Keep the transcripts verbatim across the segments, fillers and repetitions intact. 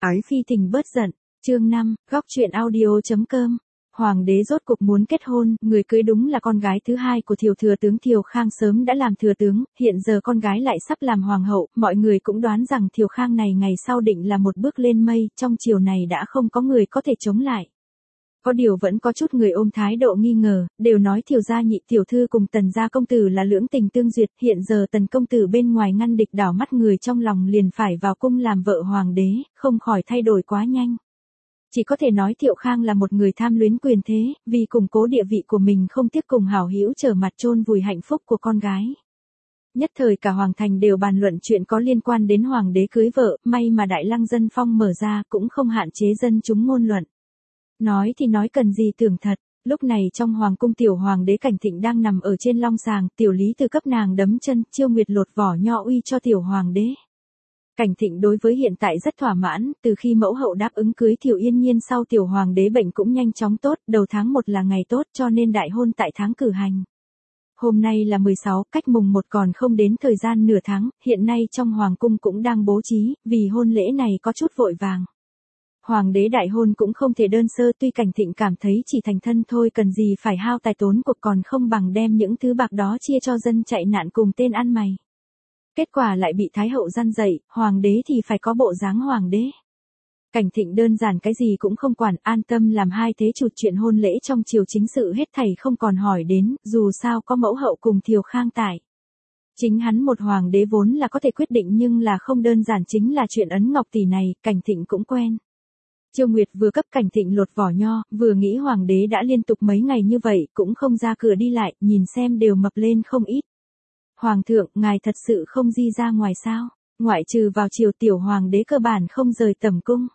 Ái phi tình bớt giận, chương năm, góc truyện audio.com. Hoàng đế rốt cục muốn kết hôn, người cưới đúng là con gái thứ hai của Thiều thừa tướng Thiều Khang sớm đã làm thừa tướng, hiện giờ con gái lại sắp làm hoàng hậu, mọi người cũng đoán rằng Thiều Khang này ngày sau định là một bước lên mây, trong triều này đã không có người có thể chống lại. Có điều vẫn có chút người ôm thái độ nghi ngờ, đều nói Thiều gia nhị tiểu thư cùng Tần gia công tử là lưỡng tình tương duyệt, hiện giờ Tần công tử bên ngoài ngăn địch đảo mắt người trong lòng liền phải vào cung làm vợ hoàng đế, không khỏi thay đổi quá nhanh. Chỉ có thể nói Thiệu Khang là một người tham luyến quyền thế, vì củng cố địa vị của mình không tiếc cùng hảo hữu trở mặt chôn vùi hạnh phúc của con gái. Nhất thời cả hoàng thành đều bàn luận chuyện có liên quan đến hoàng đế cưới vợ, may mà Đại Lăng Dân Phong mở ra cũng không hạn chế dân chúng ngôn luận. Nói thì nói cần gì tưởng thật, lúc này trong hoàng cung tiểu hoàng đế Cảnh Thịnh đang nằm ở trên long sàng, tiểu lý từ cấp nàng đấm chân, Chiêu Nguyệt lột vỏ nho uy cho tiểu hoàng đế. Cảnh Thịnh đối với hiện tại rất thỏa mãn, từ khi mẫu hậu đáp ứng cưới Thiệu Yên Nhiên sau tiểu hoàng đế bệnh cũng nhanh chóng tốt, đầu tháng một là ngày tốt cho nên đại hôn tại tháng cử hành. Hôm nay là mười sáu, cách mùng một còn không đến thời gian nửa tháng, hiện nay trong hoàng cung cũng đang bố trí, vì hôn lễ này có chút vội vàng. Hoàng đế đại hôn cũng không thể đơn sơ, tuy Cảnh Thịnh cảm thấy chỉ thành thân thôi cần gì phải hao tài tốn cuộc còn không bằng đem những thứ bạc đó chia cho dân chạy nạn cùng tên ăn mày. Kết quả lại bị Thái hậu gian dạy, hoàng đế thì phải có bộ dáng hoàng đế. Cảnh Thịnh đơn giản cái gì cũng không quản, an tâm làm hai thế chủ, chuyện hôn lễ trong triều chính sự hết thảy không còn hỏi đến, dù sao có mẫu hậu cùng Thiều Khang tại. Chính hắn một hoàng đế vốn là có thể quyết định nhưng là không đơn giản chính là chuyện ấn ngọc tỷ này, Cảnh Thịnh cũng quen. Chiêu Nguyệt vừa cấp Cảnh Thịnh lột vỏ nho, vừa nghĩ hoàng đế đã liên tục mấy ngày như vậy, cũng không ra cửa đi lại, nhìn xem đều mập lên không ít. Hoàng thượng, ngài thật sự không di ra ngoài sao? Ngoại trừ vào triều tiểu hoàng đế cơ bản không rời tẩm cung.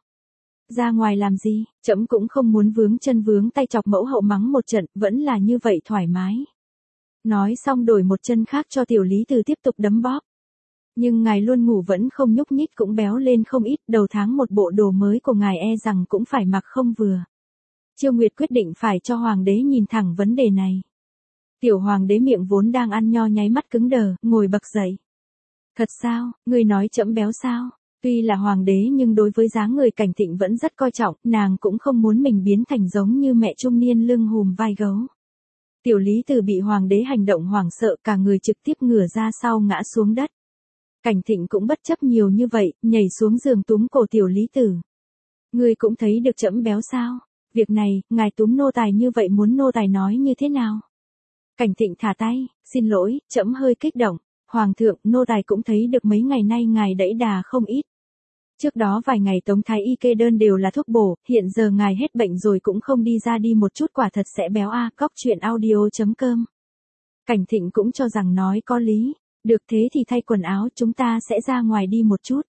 Ra ngoài làm gì? Trẫm cũng không muốn vướng chân vướng tay chọc mẫu hậu mắng một trận, vẫn là như vậy thoải mái. Nói xong đổi một chân khác cho tiểu lý từ tiếp tục đấm bóp. Nhưng ngài luôn ngủ vẫn không nhúc nhích cũng béo lên không ít, đầu tháng một bộ đồ mới của ngài e rằng cũng phải mặc không vừa. Chiêu Nguyệt quyết định phải cho hoàng đế nhìn thẳng vấn đề này. Tiểu hoàng đế miệng vốn đang ăn nho nháy mắt cứng đờ, ngồi bật dậy. Thật sao, ngươi nói trẫm béo sao? Tuy là hoàng đế nhưng đối với dáng người Cảnh Thịnh vẫn rất coi trọng, nàng cũng không muốn mình biến thành giống như mẹ trung niên lưng hùm vai gấu. Tiểu lý từ bị hoàng đế hành động hoảng sợ, cả người trực tiếp ngửa ra sau ngã xuống đất. Cảnh Thịnh cũng bất chấp nhiều như vậy, nhảy xuống giường túm cổ tiểu lý tử. Ngươi cũng thấy được trẫm béo sao? Việc này, ngài túm nô tài như vậy muốn nô tài nói như thế nào? Cảnh Thịnh thả tay, xin lỗi, trẫm hơi kích động. Hoàng thượng, nô tài cũng thấy được mấy ngày nay ngài đẫy đà không ít. Trước đó vài ngày Tống Thái Y kê đơn đều là thuốc bổ, hiện giờ ngài hết bệnh rồi cũng không đi ra đi một chút quả thật sẽ béo a. Góc truyện audio.com. Cảnh Thịnh cũng cho rằng nói có lý. Được thế thì thay quần áo, chúng ta sẽ ra ngoài đi một chút.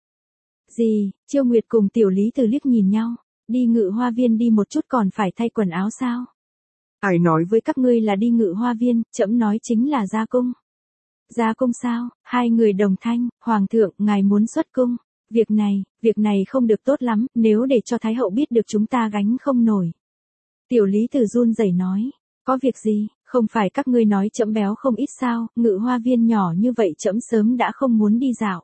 Gì? Chiêu Nguyệt cùng tiểu lý từ liếc nhìn nhau. Đi Ngự Hoa Viên đi một chút còn phải thay quần áo sao? Ai nói với các ngươi là đi Ngự Hoa Viên, trẫm nói chính là ra cung. Ra cung sao? Hai người đồng thanh, hoàng thượng, ngài muốn xuất cung. Việc này, việc này không được tốt lắm, nếu để cho Thái hậu biết được chúng ta gánh không nổi. Tiểu lý từ run rẩy nói, có việc gì, không phải các ngươi nói trẫm béo không ít sao, Ngự Hoa Viên nhỏ như vậy trẫm sớm đã không muốn đi dạo.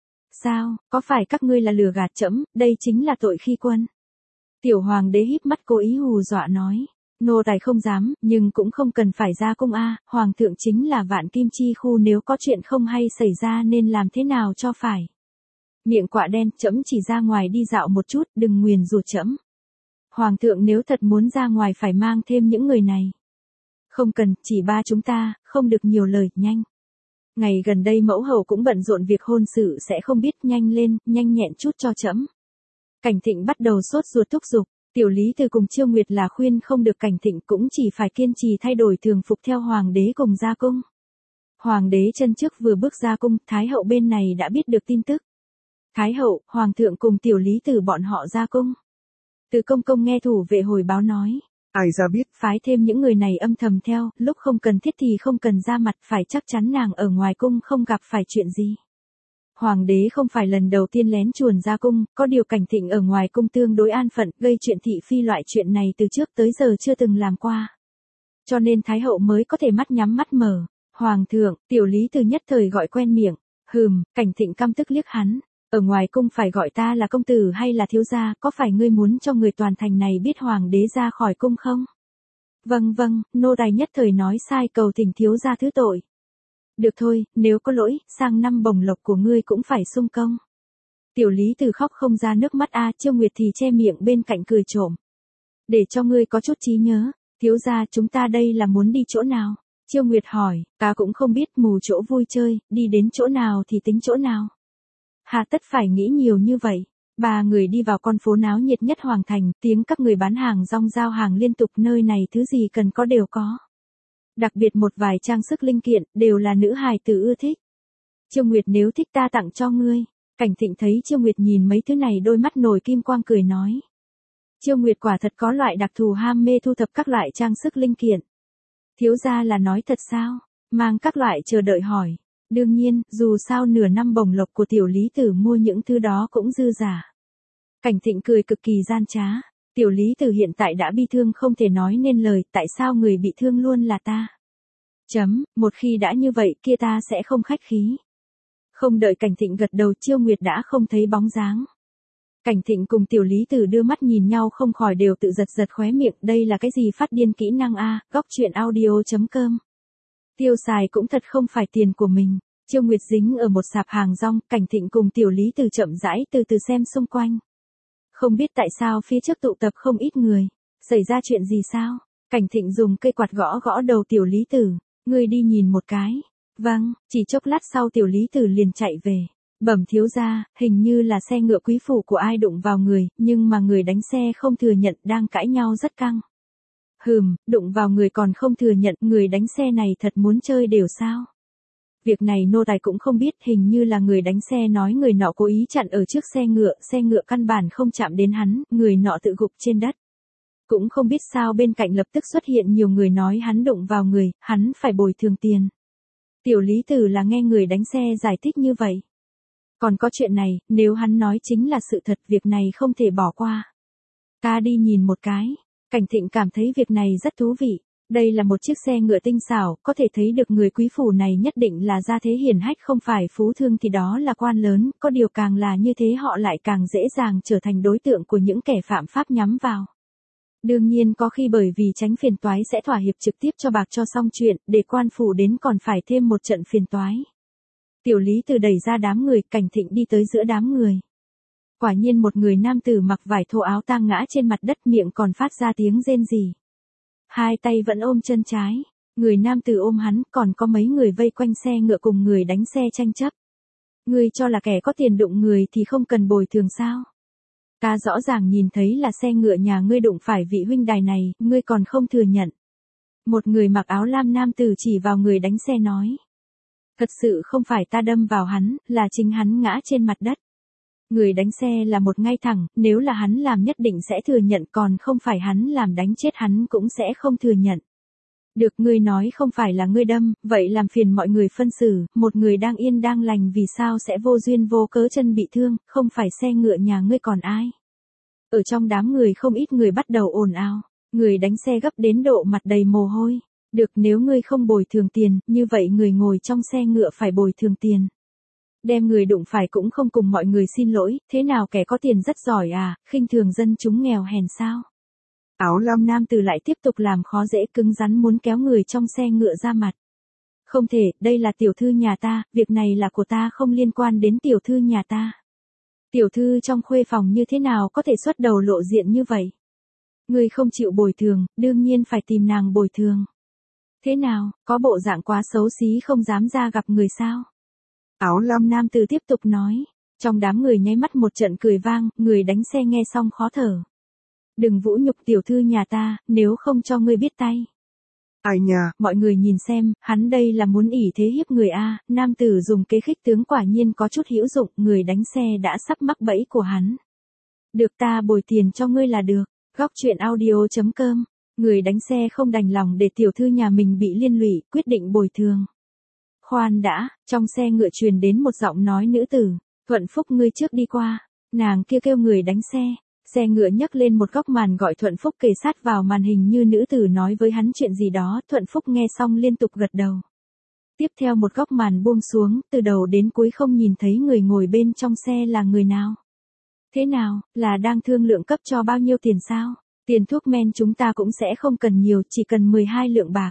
Sao, có phải các ngươi là lừa gạt trẫm, đây chính là tội khi quân. Tiểu hoàng đế híp mắt cố ý hù dọa nói. Nô tài không dám, nhưng cũng không cần phải ra cung a, hoàng thượng chính là Vạn Kim Chi khu, nếu có chuyện không hay xảy ra nên làm thế nào cho phải. Miệng quạ đen, trẫm chỉ ra ngoài đi dạo một chút, đừng nguyền rủa trẫm. Hoàng thượng nếu thật muốn ra ngoài phải mang thêm những người này. Không cần, chỉ ba chúng ta, không được nhiều lời, nhanh. Ngày gần đây mẫu hậu cũng bận rộn việc hôn sự sẽ không biết, nhanh lên, nhanh nhẹn chút cho trẫm. Cảnh Thịnh bắt đầu sốt ruột thúc giục. Tiểu lý từ cùng Chiêu Nguyệt là khuyên không được, Cảnh Thịnh cũng chỉ phải kiên trì thay đổi thường phục theo hoàng đế cùng ra cung. Hoàng đế chân trước vừa bước ra cung, Thái hậu bên này đã biết được tin tức. Thái hậu, hoàng thượng cùng tiểu lý từ bọn họ ra cung. Từ công công nghe thủ vệ hồi báo nói. Ai ra biết, phái thêm những người này âm thầm theo, lúc không cần thiết thì không cần ra mặt, phải chắc chắn nàng ở ngoài cung không gặp phải chuyện gì. Hoàng đế không phải lần đầu tiên lén chuồn ra cung, có điều Cảnh Thịnh ở ngoài cung tương đối an phận, gây chuyện thị phi loại chuyện này từ trước tới giờ chưa từng làm qua. Cho nên Thái hậu mới có thể mắt nhắm mắt mở. Hoàng thượng, tiểu lý từ nhất thời gọi quen miệng. Hừm, Cảnh Thịnh căm tức liếc hắn. Ở ngoài cung phải gọi ta là công tử hay là thiếu gia, có phải ngươi muốn cho người toàn thành này biết hoàng đế ra khỏi cung không? Vâng vâng, nô tài nhất thời nói sai, cầu thỉnh thiếu gia thứ tội. Được thôi, nếu có lỗi, sang năm bổng lộc của ngươi cũng phải sung công. Tiểu Lý Từ khóc không ra nước mắt a, Chiêu Nguyệt thì che miệng bên cạnh cười trộm. Để cho ngươi có chút trí nhớ, thiếu gia chúng ta đây là muốn đi chỗ nào? Chiêu Nguyệt hỏi, ta cũng không biết, mù chỗ vui chơi, đi đến chỗ nào thì tính chỗ nào. Hà tất phải nghĩ nhiều như vậy. Ba người đi vào con phố náo nhiệt nhất Hoàng Thành, tiếng các người bán hàng rong giao hàng liên tục, nơi này thứ gì cần có đều có. Đặc biệt một vài trang sức linh kiện, đều là nữ hài tử ưa thích. Chiêu Nguyệt, nếu thích ta tặng cho ngươi. Cảnh Thịnh thấy Chiêu Nguyệt nhìn mấy thứ này, đôi mắt nổi kim quang cười nói. Chiêu Nguyệt quả thật có loại đặc thù ham mê thu thập các loại trang sức linh kiện. Thiếu gia là nói thật sao? Mang các loại chờ đợi hỏi. Đương nhiên, dù sao nửa năm bổng lộc của Tiểu Lý Tử mua những thứ đó cũng dư giả. Cảnh Thịnh cười cực kỳ gian trá. Tiểu Lý Tử hiện tại đã bi thương không thể nói nên lời, tại sao người bị thương luôn là ta? Chấm, một khi đã như vậy kia ta sẽ không khách khí. Không đợi Cảnh Thịnh gật đầu, Chiêu Nguyệt đã không thấy bóng dáng. Cảnh Thịnh cùng Tiểu Lý Tử đưa mắt nhìn nhau không khỏi đều tự giật giật khóe miệng, đây là cái gì phát điên kỹ năng a, góc truyện audio chấm com. Tiêu xài cũng thật không phải tiền của mình. Chiêu Nguyệt dính ở một sạp hàng rong, Cảnh Thịnh cùng Tiểu Lý Tử chậm rãi từ từ xem xung quanh. Không biết tại sao phía trước tụ tập không ít người, xảy ra chuyện gì sao? Cảnh Thịnh dùng cây quạt gõ gõ đầu Tiểu Lý Tử, ngươi đi nhìn một cái. Vâng, chỉ chốc lát sau Tiểu Lý Tử liền chạy về. Bẩm thiếu gia, hình như là xe ngựa quý phủ của ai đụng vào người, nhưng mà người đánh xe không thừa nhận, đang cãi nhau rất căng. Hừm, đụng vào người còn không thừa nhận, người đánh xe này thật muốn chơi đều sao? Việc này nô tài cũng không biết, hình như là người đánh xe nói người nọ cố ý chặn ở trước xe ngựa, xe ngựa căn bản không chạm đến hắn, người nọ tự gục trên đất. Cũng không biết sao bên cạnh lập tức xuất hiện nhiều người nói hắn đụng vào người, hắn phải bồi thường tiền. Tiểu Lý Tử là nghe người đánh xe giải thích như vậy. Còn có chuyện này, nếu hắn nói chính là sự thật, việc này không thể bỏ qua. Ta đi nhìn một cái. Cảnh Thịnh cảm thấy việc này rất thú vị. Đây là một chiếc xe ngựa tinh xảo, có thể thấy được người quý phủ này nhất định là gia thế hiển hách, không phải phú thương thì đó là quan lớn, có điều càng là như thế họ lại càng dễ dàng trở thành đối tượng của những kẻ phạm pháp nhắm vào. Đương nhiên có khi bởi vì tránh phiền toái sẽ thỏa hiệp trực tiếp cho bạc cho xong chuyện, để quan phủ đến còn phải thêm một trận phiền toái. Tiểu Lý Tử đẩy ra đám người, Cảnh Thịnh đi tới giữa đám người. Quả nhiên một người nam tử mặc vải thô áo tang ngã trên mặt đất, miệng còn phát ra tiếng rên rỉ. Hai tay vẫn ôm chân trái, người nam tử ôm hắn, còn có mấy người vây quanh xe ngựa cùng người đánh xe tranh chấp. Ngươi cho là kẻ có tiền đụng người thì không cần bồi thường sao? Ta rõ ràng nhìn thấy là xe ngựa nhà ngươi đụng phải vị huynh đài này, ngươi còn không thừa nhận. Một người mặc áo lam nam tử chỉ vào người đánh xe nói. Thật sự không phải ta đâm vào hắn, là chính hắn ngã trên mặt đất. Người đánh xe là một ngay thẳng, nếu là hắn làm nhất định sẽ thừa nhận, còn không phải hắn làm đánh chết hắn cũng sẽ không thừa nhận. Được, ngươi nói không phải là ngươi đâm, vậy làm phiền mọi người phân xử, một người đang yên đang lành vì sao sẽ vô duyên vô cớ chân bị thương, không phải xe ngựa nhà ngươi còn ai. Ở trong đám người không ít người bắt đầu ồn ào, người đánh xe gấp đến độ mặt đầy mồ hôi. Được, nếu ngươi không bồi thường tiền, như vậy người ngồi trong xe ngựa phải bồi thường tiền. Đem người đụng phải cũng không cùng mọi người xin lỗi, thế nào kẻ có tiền rất giỏi à, khinh thường dân chúng nghèo hèn sao? Áo lam nam tử lại tiếp tục làm khó dễ, cứng rắn muốn kéo người trong xe ngựa ra mặt. Không thể, đây là tiểu thư nhà ta, việc này là của ta, không liên quan đến tiểu thư nhà ta. Tiểu thư trong khuê phòng như thế nào có thể xuất đầu lộ diện như vậy? Ngươi không chịu bồi thường, đương nhiên phải tìm nàng bồi thường. Thế nào, có bộ dạng quá xấu xí không dám ra gặp người sao? Áo lam nam tử tiếp tục nói. Trong đám người nháy mắt một trận cười vang, người đánh xe nghe xong khó thở. Đừng vũ nhục tiểu thư nhà ta, nếu không cho ngươi biết tay. Ai nhà, mọi người nhìn xem, hắn đây là muốn ỷ thế hiếp người a. Nam tử dùng kế khích tướng quả nhiên có chút hữu dụng, người đánh xe đã sắp mắc bẫy của hắn. Được, ta bồi tiền cho ngươi là được. Góc truyện audio chấm com. Người đánh xe không đành lòng để tiểu thư nhà mình bị liên lụy, quyết định bồi thường. Khoan đã, trong xe ngựa truyền đến một giọng nói nữ tử. Thuận Phúc, ngươi trước đi qua. Nàng kia kêu người đánh xe. Xe ngựa nhấc lên một góc màn gọi Thuận Phúc kề sát vào màn hình như nữ tử nói với hắn chuyện gì đó. Thuận Phúc nghe xong liên tục gật đầu. Tiếp theo một góc màn buông xuống, từ đầu đến cuối không nhìn thấy người ngồi bên trong xe là người nào. Thế nào, là đang thương lượng cấp cho bao nhiêu tiền sao? Tiền thuốc men chúng ta cũng sẽ không cần nhiều, chỉ cần mười hai lượng bạc.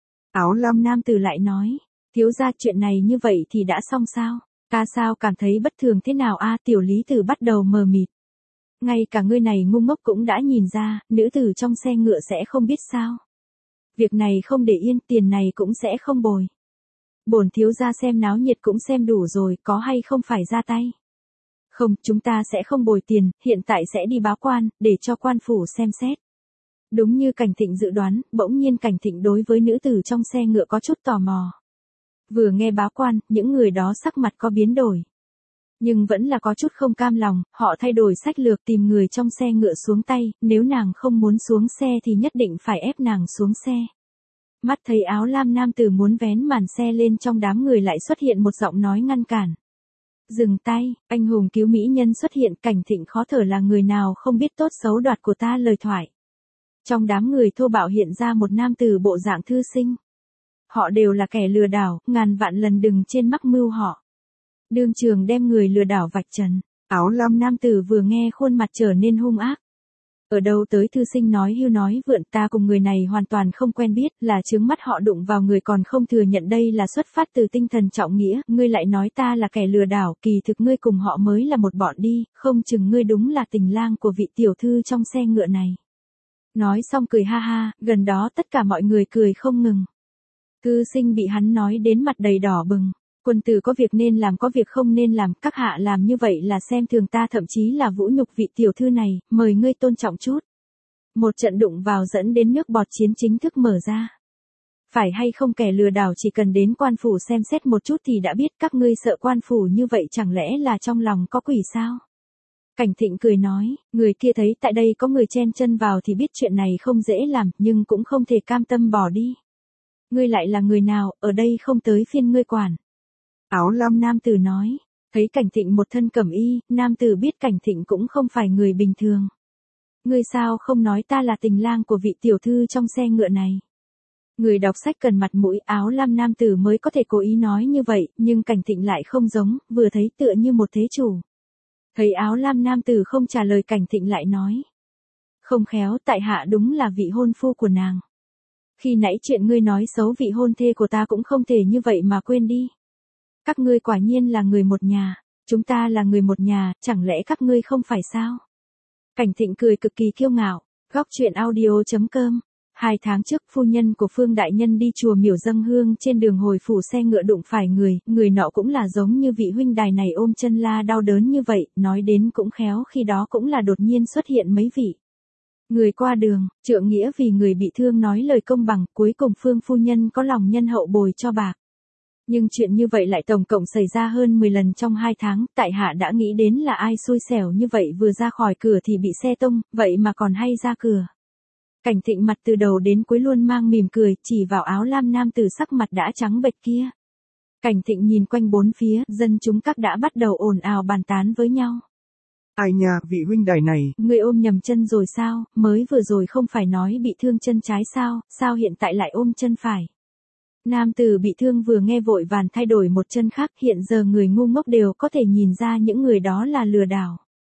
Áo lam nam tử lại nói, thiếu gia chuyện này như vậy thì đã xong sao? Ta sao cảm thấy bất thường thế nào a? Tiểu lý tử bắt đầu mờ mịt. Ngay cả ngươi này ngu ngốc cũng đã nhìn ra, nữ tử trong xe ngựa sẽ không biết sao. Việc này không để yên, tiền này cũng sẽ không bồi. Bổn thiếu gia xem náo nhiệt cũng xem đủ rồi, có hay không phải ra tay? Không, chúng ta sẽ không bồi tiền, hiện tại sẽ đi báo quan, để cho quan phủ xem xét. Đúng như Cảnh Thịnh dự đoán, bỗng nhiên Cảnh Thịnh đối với nữ tử trong xe ngựa có chút tò mò. Vừa nghe báo quan, những người đó sắc mặt có biến đổi. Nhưng vẫn là có chút không cam lòng, họ thay đổi sách lược tìm người trong xe ngựa xuống tay, nếu nàng không muốn xuống xe thì nhất định phải ép nàng xuống xe. Mắt thấy áo lam nam tử muốn vén màn xe lên, trong đám người lại xuất hiện một giọng nói ngăn cản. Dừng tay, anh hùng cứu mỹ nhân xuất hiện. Cảnh Thịnh khó thở, là người nào không biết tốt xấu đoạt của ta lời thoại. Trong đám người thô bạo hiện ra một nam tử bộ dạng thư sinh. Họ đều là kẻ lừa đảo, ngàn vạn lần đừng trên mắc mưu họ. Đương trường đem người lừa đảo vạch trần. Áo lam nam tử vừa nghe khuôn mặt trở nên hung ác. Ở đâu tới thư sinh nói hưu nói vượn, ta cùng người này hoàn toàn không quen biết, là chướng mắt họ đụng vào người còn không thừa nhận đây là xuất phát từ tinh thần trọng nghĩa, ngươi lại nói ta là kẻ lừa đảo, kỳ thực ngươi cùng họ mới là một bọn đi, không chừng ngươi đúng là tình lang của vị tiểu thư trong xe ngựa này. Nói xong cười ha ha, gần đó tất cả mọi người cười không ngừng. Thư sinh bị hắn nói đến mặt đầy đỏ bừng. Quân tử có việc nên làm, có việc không nên làm, các hạ làm như vậy là xem thường ta, thậm chí là vũ nhục vị tiểu thư này, mời ngươi tôn trọng chút. Một trận đụng vào dẫn đến nước bọt chiến chính thức mở ra. Phải hay không, kẻ lừa đảo chỉ cần đến quan phủ xem xét một chút thì đã biết, các ngươi sợ quan phủ như vậy chẳng lẽ là trong lòng có quỷ sao? Cảnh Thịnh cười nói, người kia thấy tại đây có người chen chân vào thì biết chuyện này không dễ làm, nhưng cũng không thể cam tâm bỏ đi. Ngươi lại là người nào, ở đây không tới phiên ngươi quản. Áo lam nam tử nói, thấy Cảnh Thịnh một thân cẩm y, nam tử biết Cảnh Thịnh cũng không phải người bình thường. Ngươi sao không nói ta là tình lang của vị tiểu thư trong xe ngựa này? Người đọc sách cần mặt mũi, áo lam nam tử mới có thể cố ý nói như vậy, nhưng Cảnh Thịnh lại không giống, vừa thấy tựa như một thế chủ. Thấy áo lam nam tử không trả lời, Cảnh Thịnh lại nói. Không khéo, tại hạ đúng là vị hôn phu của nàng. Khi nãy chuyện ngươi nói xấu vị hôn thê của ta cũng không thể như vậy mà quên đi. Các ngươi quả nhiên là người một nhà, chúng ta là người một nhà, chẳng lẽ các ngươi không phải sao? Cảnh Thịnh cười cực kỳ kiêu ngạo. Góc truyện audio chấm com. Hai tháng trước, phu nhân của Phương Đại Nhân đi chùa miểu dâng hương, trên đường hồi phủ xe ngựa đụng phải người, người nọ cũng là giống như vị huynh đài này ôm chân la đau đớn như vậy, nói đến cũng khéo, khi đó cũng là đột nhiên xuất hiện mấy vị người qua đường, trượng nghĩa vì người bị thương nói lời công bằng, cuối cùng Phương phu nhân có lòng nhân hậu bồi cho bạc. Nhưng chuyện như vậy lại tổng cộng xảy ra hơn mười lần trong hai tháng, tại hạ đã nghĩ đến là ai xui xẻo như vậy, vừa ra khỏi cửa thì bị xe tông, vậy mà còn hay ra cửa. Cảnh Thịnh mặt từ đầu đến cuối luôn mang mỉm cười, chỉ vào áo lam nam tử sắc mặt đã trắng bệch kia. Cảnh Thịnh nhìn quanh bốn phía, dân chúng các đã bắt đầu ồn ào bàn tán với nhau. Ai nha, vị huynh đài này. Ngươi ôm nhầm chân rồi sao, mới vừa rồi không phải nói bị thương chân trái sao, sao hiện tại lại ôm chân phải? Nam tử bị thương vừa nghe vội vàng thay đổi một chân khác, hiện giờ người ngu ngốc đều có thể nhìn ra những người đó là lừa đảo.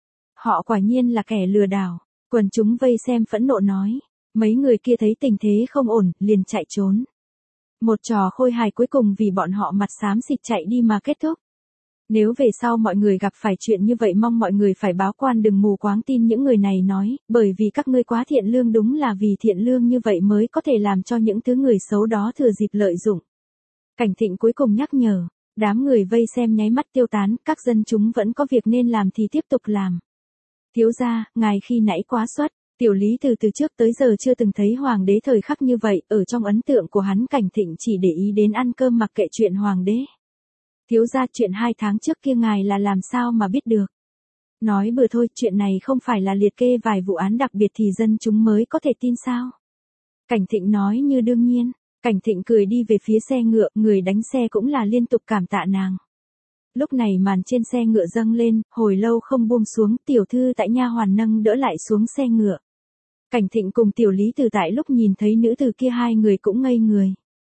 Họ quả nhiên là kẻ lừa đảo. Quần chúng vây xem phẫn nộ nói. Mấy người kia thấy tình thế không ổn, liền chạy trốn. Một trò khôi hài cuối cùng vì bọn họ mặt xám xịt chạy đi mà kết thúc. Nếu về sau mọi người gặp phải chuyện như vậy, mong mọi người phải báo quan, đừng mù quáng tin những người này nói, bởi vì các ngươi quá thiện lương, đúng là vì thiện lương như vậy mới có thể làm cho những thứ người xấu đó thừa dịp lợi dụng. Cảnh Thịnh cuối cùng nhắc nhở, đám người vây xem nháy mắt tiêu tán, các dân chúng vẫn có việc nên làm thì tiếp tục làm. Thiếu gia, ngài khi nãy quá xuất, tiểu lý từ từ trước tới giờ chưa từng thấy hoàng đế thời khắc như vậy, ở trong ấn tượng của hắn Cảnh Thịnh chỉ để ý đến ăn cơm mặc kệ chuyện hoàng đế. Thiếu gia, chuyện hai tháng trước kia ngài là làm sao mà biết được? Nói bừa thôi, chuyện này không phải là liệt kê vài vụ án đặc biệt thì dân chúng mới có thể tin sao? Cảnh Thịnh nói như đương nhiên. Cảnh Thịnh cười đi về phía xe ngựa, người đánh xe cũng là liên tục cảm tạ nàng. Lúc này màn trên xe ngựa dâng lên, hồi lâu không buông xuống, tiểu thư tại nha hoàn nâng đỡ lại xuống xe ngựa. Cảnh Thịnh cùng tiểu lý từ tại lúc nhìn thấy nữ từ kia hai người cũng ngây người.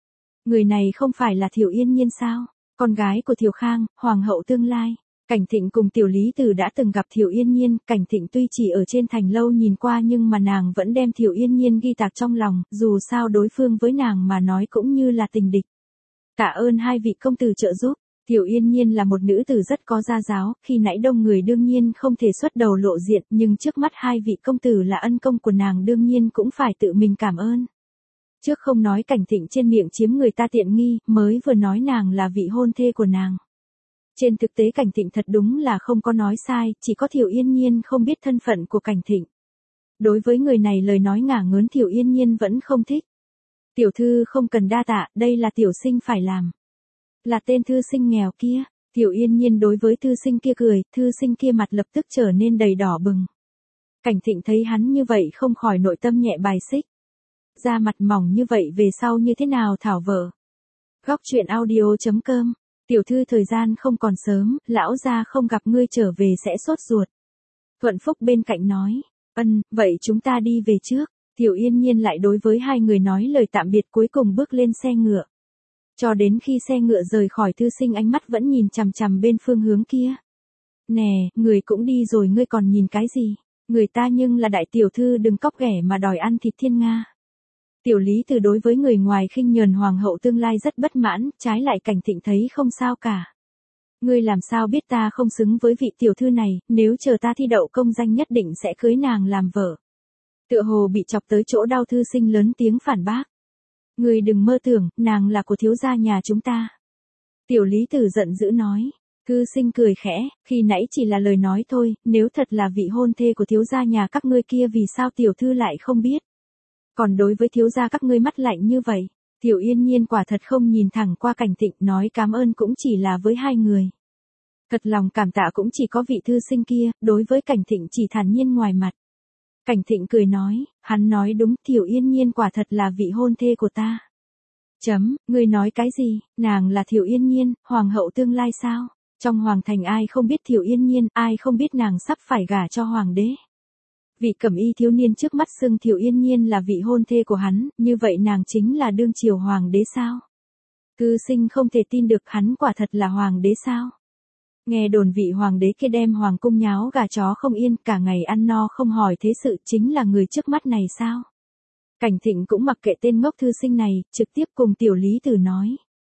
Người này không phải là Thiệu Yên Nhiên sao? Con gái của Thiệu Khang, hoàng hậu tương lai. Cảnh Thịnh cùng Tiểu Lý Tử đã từng gặp Thiệu Yên Nhiên, Cảnh Thịnh tuy chỉ ở trên thành lâu nhìn qua nhưng mà nàng vẫn đem Thiệu Yên Nhiên ghi tạc trong lòng, dù sao đối phương với nàng mà nói cũng như là tình địch. Tạ ơn hai vị công tử trợ giúp. Thiệu Yên Nhiên là một nữ tử rất có gia giáo, khi nãy đông người đương nhiên không thể xuất đầu lộ diện, nhưng trước mắt hai vị công tử là ân công của nàng đương nhiên cũng phải tự mình cảm ơn. Trước không nói Cảnh Thịnh trên miệng chiếm người ta tiện nghi, mới vừa nói nàng là vị hôn thê của nàng. Trên thực tế Cảnh Thịnh thật đúng là không có nói sai, chỉ có Thiệu Yên Nhiên không biết thân phận của Cảnh Thịnh. Đối với người này lời nói ngả ngớn Thiệu Yên Nhiên vẫn không thích. Tiểu thư không cần đa tạ, đây là tiểu sinh phải làm. Là tên thư sinh nghèo kia. Thiệu Yên Nhiên đối với thư sinh kia cười, thư sinh kia mặt lập tức trở nên đầy đỏ bừng. Cảnh Thịnh thấy hắn như vậy không khỏi nội tâm nhẹ bài xích. Da mặt mỏng như vậy về sau như thế nào thảo vợ. Góc truyện audio chấm com. Tiểu thư thời gian không còn sớm, lão gia không gặp ngươi trở về sẽ sốt ruột. Thuận Phúc bên cạnh nói, ân, vậy chúng ta đi về trước. Thiệu Yên Nhiên lại đối với hai người nói lời tạm biệt cuối cùng bước lên xe ngựa. Cho đến khi xe ngựa rời khỏi thư sinh ánh mắt vẫn nhìn chằm chằm bên phương hướng kia. Nè, người cũng đi rồi ngươi còn nhìn cái gì? Người ta nhưng là đại tiểu thư đừng cóc ghẻ mà đòi ăn thịt thiên nga. Tiểu Lý Từ đối với người ngoài khinh nhờn hoàng hậu tương lai rất bất mãn, trái lại Cảnh Thịnh thấy không sao cả. Ngươi làm sao biết ta không xứng với vị tiểu thư này, nếu chờ ta thi đậu công danh nhất định sẽ cưới nàng làm vợ. Tựa hồ bị chọc tới chỗ đau thư sinh lớn tiếng phản bác. Ngươi đừng mơ tưởng, nàng là của thiếu gia nhà chúng ta. Tiểu Lý Tử giận dữ nói. Thư sinh cười khẽ, khi nãy chỉ là lời nói thôi, nếu thật là vị hôn thê của thiếu gia nhà các ngươi kia vì sao tiểu thư lại không biết. Còn đối với thiếu gia các ngươi mắt lạnh như vậy, Tiểu Yên Nhiên quả thật không nhìn thẳng qua Cảnh Thịnh nói cảm ơn cũng chỉ là với hai người. Thật lòng cảm tạ cũng chỉ có vị thư sinh kia, đối với Cảnh Thịnh chỉ thản nhiên ngoài mặt. Cảnh Thịnh cười nói, hắn nói đúng, Tiểu Yên Nhiên quả thật là vị hôn thê của ta. Chấm, ngươi nói cái gì, nàng là Tiểu Yên Nhiên, hoàng hậu tương lai sao? Trong hoàng thành ai không biết Tiểu Yên Nhiên, ai không biết nàng sắp phải gả cho hoàng đế. Vị cẩm y thiếu niên trước mắt xưng Tiểu Yên Nhiên là vị hôn thê của hắn, như vậy nàng chính là đương triều hoàng đế sao? Cư sinh không thể tin được hắn quả thật là hoàng đế sao? Nghe đồn vị hoàng đế kia đem hoàng cung nháo gà chó không yên, cả ngày ăn no không hỏi thế sự, chính là người trước mắt này sao? Cảnh Thịnh cũng mặc kệ tên ngốc thư sinh này, trực tiếp cùng Tiểu Lý Tử nói.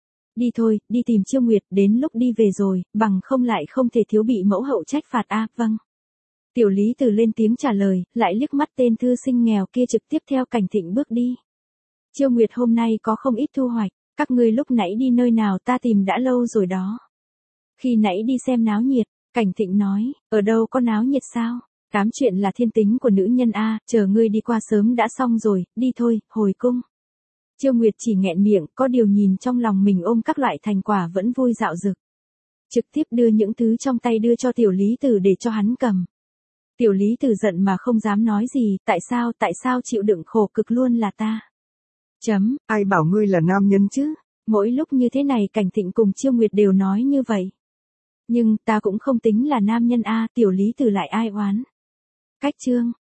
Đi thôi, đi tìm Chiêu Nguyệt, đến lúc đi về rồi, bằng không lại không thể thiếu bị mẫu hậu trách phạt a. À, vâng. Tiểu Lý Tử lên tiếng trả lời, lại liếc mắt tên thư sinh nghèo kia trực tiếp theo Cảnh Thịnh bước đi. Chiêu Nguyệt hôm nay có không ít thu hoạch, các ngươi lúc nãy đi nơi nào ta tìm đã lâu rồi đó. Khi nãy đi xem náo nhiệt, Cảnh Thịnh nói, ở đâu có náo nhiệt sao? Tám chuyện là thiên tính của nữ nhân a, chờ ngươi đi qua sớm đã xong rồi, đi thôi, hồi cung. Chiêu Nguyệt chỉ nghẹn miệng, có điều nhìn trong lòng mình ôm các loại thành quả vẫn vui dạo dực. Trực tiếp đưa những thứ trong tay đưa cho Tiểu Lý Tử để cho hắn cầm. Tiểu Lý Tử giận mà không dám nói gì, tại sao, tại sao chịu đựng khổ cực luôn là ta. Chấm, ai bảo ngươi là nam nhân chứ? Mỗi lúc như thế này Cảnh Thịnh cùng Chiêu Nguyệt đều nói như vậy. Nhưng ta cũng không tính là nam nhân a, Tiểu Lý Tử lại ai oán. Cách chương.